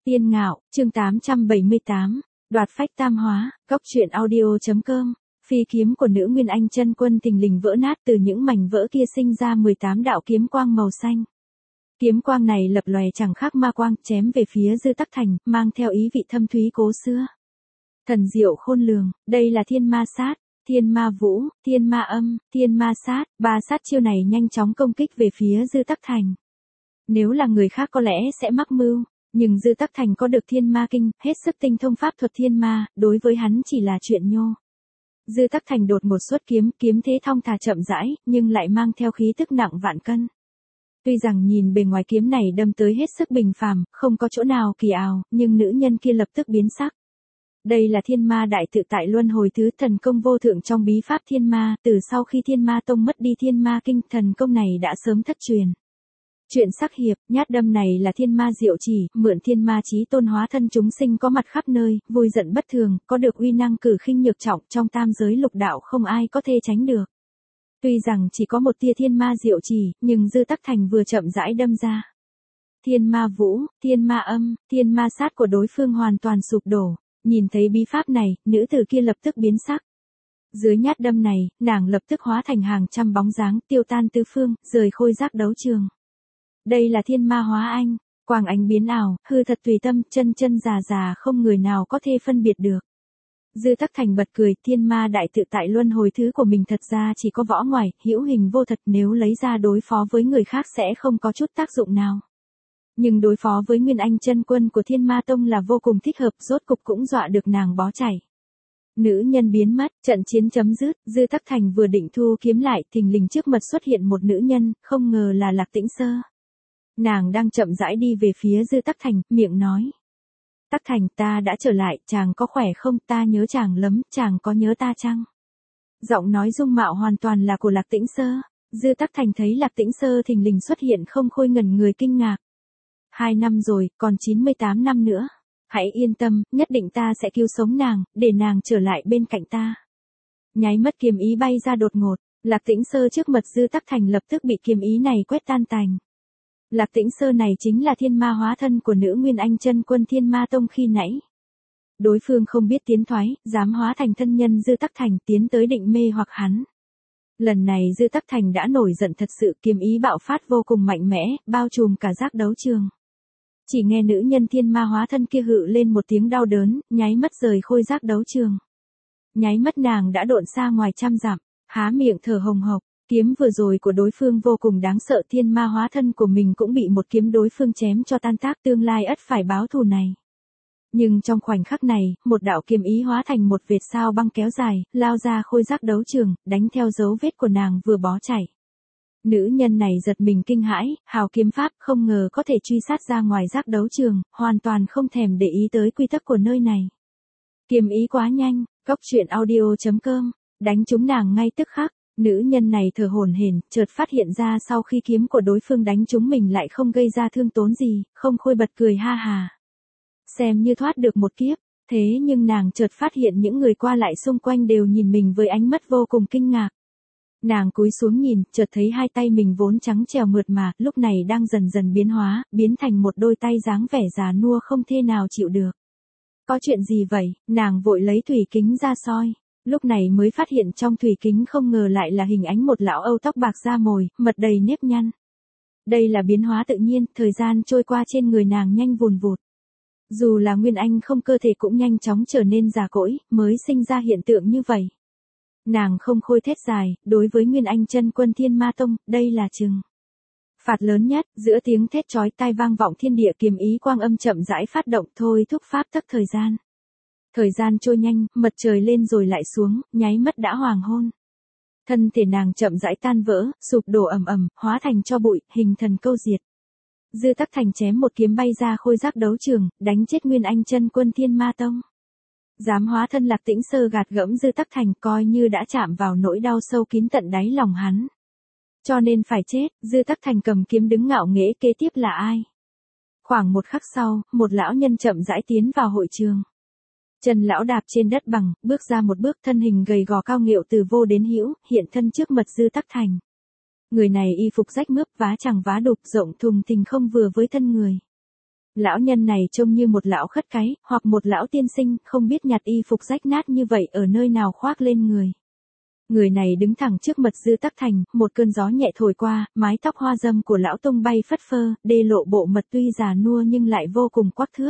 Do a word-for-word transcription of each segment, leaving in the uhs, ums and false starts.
Tiên Ngạo, chương tám trăm bảy mươi tám, đoạt phách tam hóa, góc truyện audio.com. Phi kiếm của nữ Nguyên Anh chân quân thình lình vỡ nát, từ những mảnh vỡ kia sinh ra mười tám đạo kiếm quang màu xanh. Kiếm quang này lập lòe chẳng khác ma quang, chém về phía Dư Tắc Thành, mang theo ý vị thâm thúy cố xưa. Thần diệu khôn lường, đây là thiên ma sát, thiên ma vũ, thiên ma âm, thiên ma sát, ba sát chiêu này nhanh chóng công kích về phía Dư Tắc Thành. Nếu là người khác có lẽ sẽ mắc mưu, nhưng Dư Tắc Thành có được thiên ma kinh, hết sức tinh thông pháp thuật thiên ma, đối với hắn chỉ là chuyện nhô. Dư Tắc Thành đột một xuất kiếm, kiếm thế thong thả chậm rãi, nhưng lại mang theo khí tức nặng vạn cân. Tuy rằng nhìn bề ngoài kiếm này đâm tới hết sức bình phàm, không có chỗ nào kỳ ảo, nhưng nữ nhân kia lập tức biến sắc. Đây là thiên ma đại tự tại luân hồi thứ, thần công vô thượng trong bí pháp thiên ma, từ sau khi thiên ma tông mất đi thiên ma kinh, thần công này đã sớm thất truyền. Chuyện sắc hiệp, nhát đâm này là thiên ma diệu chỉ, mượn thiên ma chí tôn hóa thân chúng sinh có mặt khắp nơi, vui giận bất thường, có được uy năng cử khinh nhược trọng, trong tam giới lục đạo không ai có thể tránh được. Tuy rằng chỉ có một tia thiên ma diệu chỉ, nhưng Dư Tắc Thành vừa chậm rãi đâm ra. Thiên ma vũ, thiên ma âm, thiên ma sát của đối phương hoàn toàn sụp đổ. Nhìn thấy bí pháp này, nữ tử kia lập tức biến sắc. Dưới nhát đâm này, nàng lập tức hóa thành hàng trăm bóng dáng, tiêu tan tứ phương, rời khôi giác đấu trường. Đây là thiên ma hóa anh, quang ánh biến ảo, hư thật tùy tâm, chân chân già già không người nào có thể phân biệt được. Dư Tắc Thành bật cười, thiên ma đại tự tại luân hồi thứ của mình thật ra chỉ có võ ngoài, hữu hình vô thật, nếu lấy ra đối phó với người khác sẽ không có chút tác dụng nào. Nhưng đối phó với Nguyên Anh chân quân của Thiên Ma Tông là vô cùng thích hợp, rốt cục cũng dọa được nàng bó chảy. Nữ nhân biến mất, trận chiến chấm dứt, Dư Tắc Thành vừa định thu kiếm lại, thình lình trước mặt xuất hiện một nữ nhân, không ngờ là Lạc Tĩnh Sơ. Nàng đang chậm rãi đi về phía Dư Tắc Thành, miệng nói. Tắc Thành, ta đã trở lại, chàng có khỏe không, ta nhớ chàng lắm, chàng có nhớ ta chăng? Giọng nói dung mạo hoàn toàn là của Lạc Tĩnh Sơ. Dư Tắc Thành thấy Lạc Tĩnh Sơ thình lình xuất hiện không khôi ngẩn người kinh ngạc. Hai năm rồi, còn chín mươi tám năm nữa. Hãy yên tâm, nhất định ta sẽ cứu sống nàng, để nàng trở lại bên cạnh ta. Nháy mắt kiếm ý bay ra đột ngột, Lạc Tĩnh Sơ trước mặt Dư Tắc Thành lập tức bị kiếm ý này quét tan tành. Lạc Tĩnh Sơ này chính là thiên ma hóa thân của nữ Nguyên Anh chân quân Thiên Ma Tông khi nãy. Đối phương không biết tiến thoái, dám hóa thành thân nhân Dư Tắc Thành tiến tới định mê hoặc hắn. Lần này Dư Tắc Thành đã nổi giận thật sự, kiếm ý bạo phát vô cùng mạnh mẽ, bao trùm cả giác đấu trường. Chỉ nghe nữ nhân thiên ma hóa thân kia hự lên một tiếng đau đớn, nháy mắt rời khôi giác đấu trường. Nháy mắt nàng đã độn xa ngoài trăm dặm, há miệng thở hồng hộc, kiếm vừa rồi của đối phương vô cùng đáng sợ, thiên ma hóa thân của mình cũng bị một kiếm đối phương chém cho tan tác, tương lai ắt phải báo thù này. Nhưng trong khoảnh khắc này, một đạo kiếm ý hóa thành một vệt sao băng kéo dài, lao ra khôi giác đấu trường, đánh theo dấu vết của nàng vừa bó chảy. Nữ nhân này giật mình kinh hãi, hào kiếm pháp không ngờ có thể truy sát ra ngoài giác đấu trường, hoàn toàn không thèm để ý tới quy tắc của nơi này. Kiếm ý quá nhanh, góc truyện audio.com, đánh trúng nàng ngay tức khắc, nữ nhân này thở hổn hển, chợt phát hiện ra sau khi kiếm của đối phương đánh trúng mình lại không gây ra thương tổn gì, không khôi bật cười ha hà. Xem như thoát được một kiếp, thế nhưng nàng chợt phát hiện những người qua lại xung quanh đều nhìn mình với ánh mắt vô cùng kinh ngạc. Nàng cúi xuống nhìn, chợt thấy hai tay mình vốn trắng trẻo mượt mà, lúc này đang dần dần biến hóa, biến thành một đôi tay dáng vẻ già nua không thể nào chịu được. Có chuyện gì vậy? Nàng vội lấy thủy kính ra soi. Lúc này mới phát hiện trong thủy kính không ngờ lại là hình ánh một lão Âu tóc bạc da mồi, mật đầy nếp nhăn. Đây là biến hóa tự nhiên, thời gian trôi qua trên người nàng nhanh vùn vụt. Dù là Nguyên Anh không, cơ thể cũng nhanh chóng trở nên già cỗi, mới sinh ra hiện tượng như vậy. Nàng không khôi thét dài, đối với Nguyên Anh chân quân Thiên Ma Tông, đây là trừng phạt lớn nhất, giữa tiếng thét chói tai vang vọng thiên địa, kiếm ý quang âm chậm rãi phát động, thôi thúc pháp tắc thời gian. Thời gian trôi nhanh, mặt trời lên rồi lại xuống, nháy mắt đã hoàng hôn. Thân thể nàng chậm rãi tan vỡ, sụp đổ ầm ầm, hóa thành tro bụi, hình thần câu diệt. Dư Tắc Thành chém một kiếm bay ra khôi giác đấu trường, đánh chết Nguyên Anh chân quân Thiên Ma Tông. Dám hóa thân Lạc Tĩnh Sơ gạt gẫm Dư Tắc Thành, coi như đã chạm vào nỗi đau sâu kín tận đáy lòng hắn. Cho nên phải chết. Dư Tắc Thành cầm kiếm đứng ngạo nghễ, kế tiếp là ai? Khoảng một khắc sau, một lão nhân chậm rãi tiến vào hội trường. Chân lão đạp trên đất bằng, bước ra một bước, thân hình gầy gò cao nghệu từ vô đến hữu, hiện thân trước mặt Dư Tắc Thành. Người này y phục rách mướp, vá chẳng vá đục, rộng thùng thình không vừa với thân người. Lão nhân này trông như một lão khất cái, hoặc một lão tiên sinh, không biết nhặt y phục rách nát như vậy ở nơi nào khoác lên người. Người này đứng thẳng trước mật dư tắc thành, một cơn gió nhẹ thổi qua, mái tóc hoa dâm của lão tung bay phất phơ, đê lộ bộ mật tuy già nua nhưng lại vô cùng quắc thước.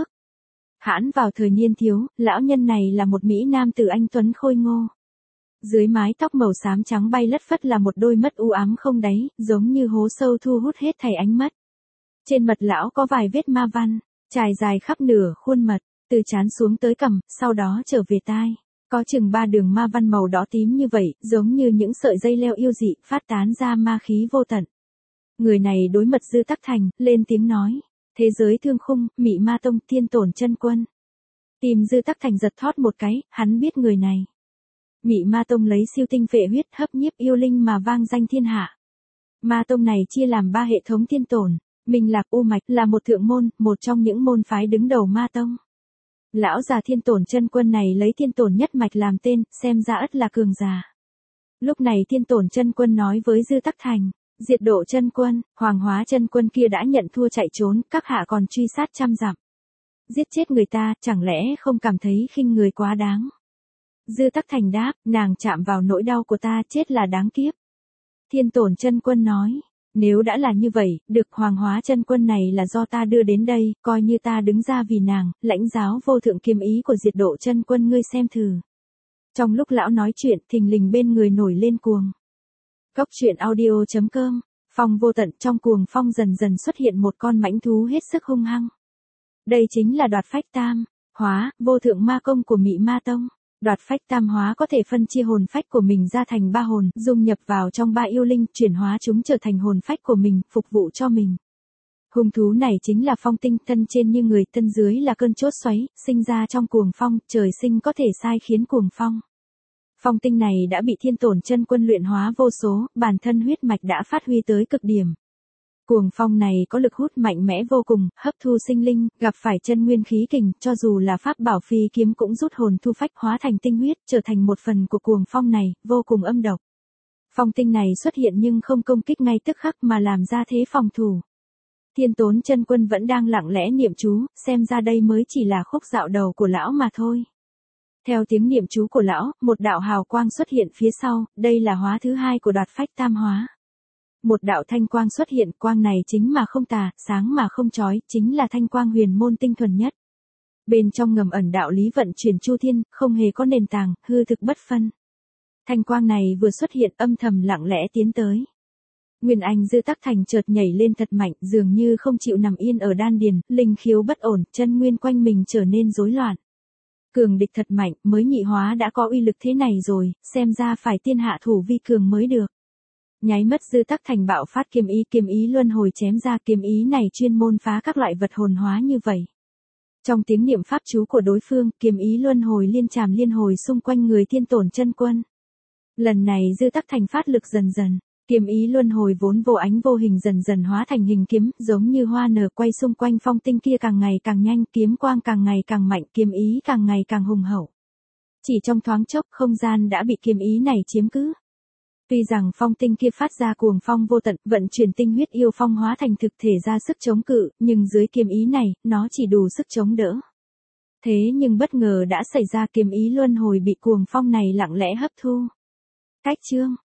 Hãn vào thời niên thiếu, lão nhân này là một mỹ nam tử anh tuấn khôi ngô. Dưới mái tóc màu xám trắng bay lất phất là một đôi mắt u ám không đáy, giống như hố sâu thu hút hết thảy ánh mắt. Trên mặt lão có vài vết ma văn, trải dài khắp nửa khuôn mặt, từ trán xuống tới cằm, sau đó trở về tai. Có chừng ba đường ma văn màu đỏ tím như vậy, giống như những sợi dây leo yêu dị, phát tán ra ma khí vô tận. Người này đối mật dư tắc thành, lên tiếng nói. Thế giới thương khung, Mị Ma Tông, Thiên Tổn Chân Quân. Tim dư tắc thành giật thót một cái, hắn biết người này. Mị Ma Tông lấy siêu tinh phệ huyết hấp nhiếp yêu linh mà vang danh thiên hạ. Ma Tông này chia làm ba hệ thống thiên tổn, Minh Lạc U Mạch là một thượng môn, một trong những môn phái đứng đầu Ma Tông. Lão già Thiên Tổn Chân Quân này lấy Thiên Tổn nhất mạch làm tên, xem ra ất là cường già. Lúc này Thiên Tổn Chân Quân nói với Dư Tắc Thành, Diệt Độ Chân Quân, Hoàng Hóa Chân Quân kia đã nhận thua chạy trốn, các hạ còn truy sát trăm dặm. Giết chết người ta, chẳng lẽ không cảm thấy khinh người quá đáng? Dư Tắc Thành đáp, nàng chạm vào nỗi đau của ta, chết là đáng kiếp. Thiên Tổn Chân Quân nói, nếu đã là như vậy, được Hoàng Hóa Chân Quân này là do ta đưa đến đây, coi như ta đứng ra vì nàng, lãnh giáo vô thượng kiếm ý của Diệt Độ Chân Quân ngươi xem thử. Trong lúc lão nói chuyện, thình lình bên người nổi lên cuồng. Cốc truyện audio chấm com, phong vô tận, trong cuồng phong dần dần xuất hiện một con mãnh thú hết sức hung hăng. Đây chính là Đoạt Phách Tam Hóa, vô thượng ma công của Mị Ma Tông. Đoạt Phách Tam Hóa có thể phân chia hồn phách của mình ra thành ba hồn, dung nhập vào trong ba yêu linh, chuyển hóa chúng trở thành hồn phách của mình, phục vụ cho mình. Hung thú này chính là phong tinh, thân trên như người, thân dưới là cơn chốt xoáy, sinh ra trong cuồng phong, trời sinh có thể sai khiến cuồng phong. Phong tinh này đã bị Thiên Tổn Chân Quân luyện hóa vô số, bản thân huyết mạch đã phát huy tới cực điểm. Cuồng phong này có lực hút mạnh mẽ vô cùng, hấp thu sinh linh, gặp phải chân nguyên khí kình, cho dù là pháp bảo phi kiếm cũng rút hồn thu phách hóa thành tinh huyết, trở thành một phần của cuồng phong này, vô cùng âm độc. Phong tinh này xuất hiện nhưng không công kích ngay tức khắc mà làm ra thế phòng thủ. Thiên Tổn Chân Quân vẫn đang lặng lẽ niệm chú, xem ra đây mới chỉ là khúc dạo đầu của lão mà thôi. Theo tiếng niệm chú của lão, một đạo hào quang xuất hiện phía sau, đây là hóa thứ hai của Đoạt Phách Tam Hóa. Một đạo thanh quang xuất hiện, quang này chính mà không tà, sáng mà không chói, chính là thanh quang huyền môn tinh thuần nhất. Bên trong ngầm ẩn đạo lý vận chuyển chu thiên, không hề có nền tảng, hư thực bất phân. Thanh quang này vừa xuất hiện, âm thầm lặng lẽ tiến tới. Nguyên Anh Dư Tắc Thành chợt nhảy lên thật mạnh, dường như không chịu nằm yên ở đan điền, linh khiếu bất ổn, chân nguyên quanh mình trở nên rối loạn. Cường địch thật mạnh, mới nhị hóa đã có uy lực thế này rồi, xem ra phải tiên hạ thủ vi cường mới được. Nháy mắt Dư Tắc Thành bạo phát kiếm ý, kiếm ý luân hồi chém ra, kiếm ý này chuyên môn phá các loại vật hồn hóa như vậy. Trong tiếng niệm pháp chú của đối phương, kiếm ý luân hồi liên tràm liên hồi xung quanh người Thiên Tổn Chân Quân. Lần này Dư Tắc Thành phát lực dần dần, kiếm ý luân hồi vốn vô ánh vô hình dần dần hóa thành hình kiếm, giống như hoa nở quay xung quanh phong tinh kia càng ngày càng nhanh, kiếm quang càng ngày càng mạnh, kiếm ý càng ngày càng hùng hậu. Chỉ trong thoáng chốc, không gian đã bị kiếm ý này chiếm cứ. Tuy rằng phong tinh kia phát ra cuồng phong vô tận, vận chuyển tinh huyết yêu phong hóa thành thực thể ra sức chống cự, nhưng dưới kiếm ý này, nó chỉ đủ sức chống đỡ. Thế nhưng bất ngờ đã xảy ra, kiếm ý luân hồi bị cuồng phong này lặng lẽ hấp thu. Cách chương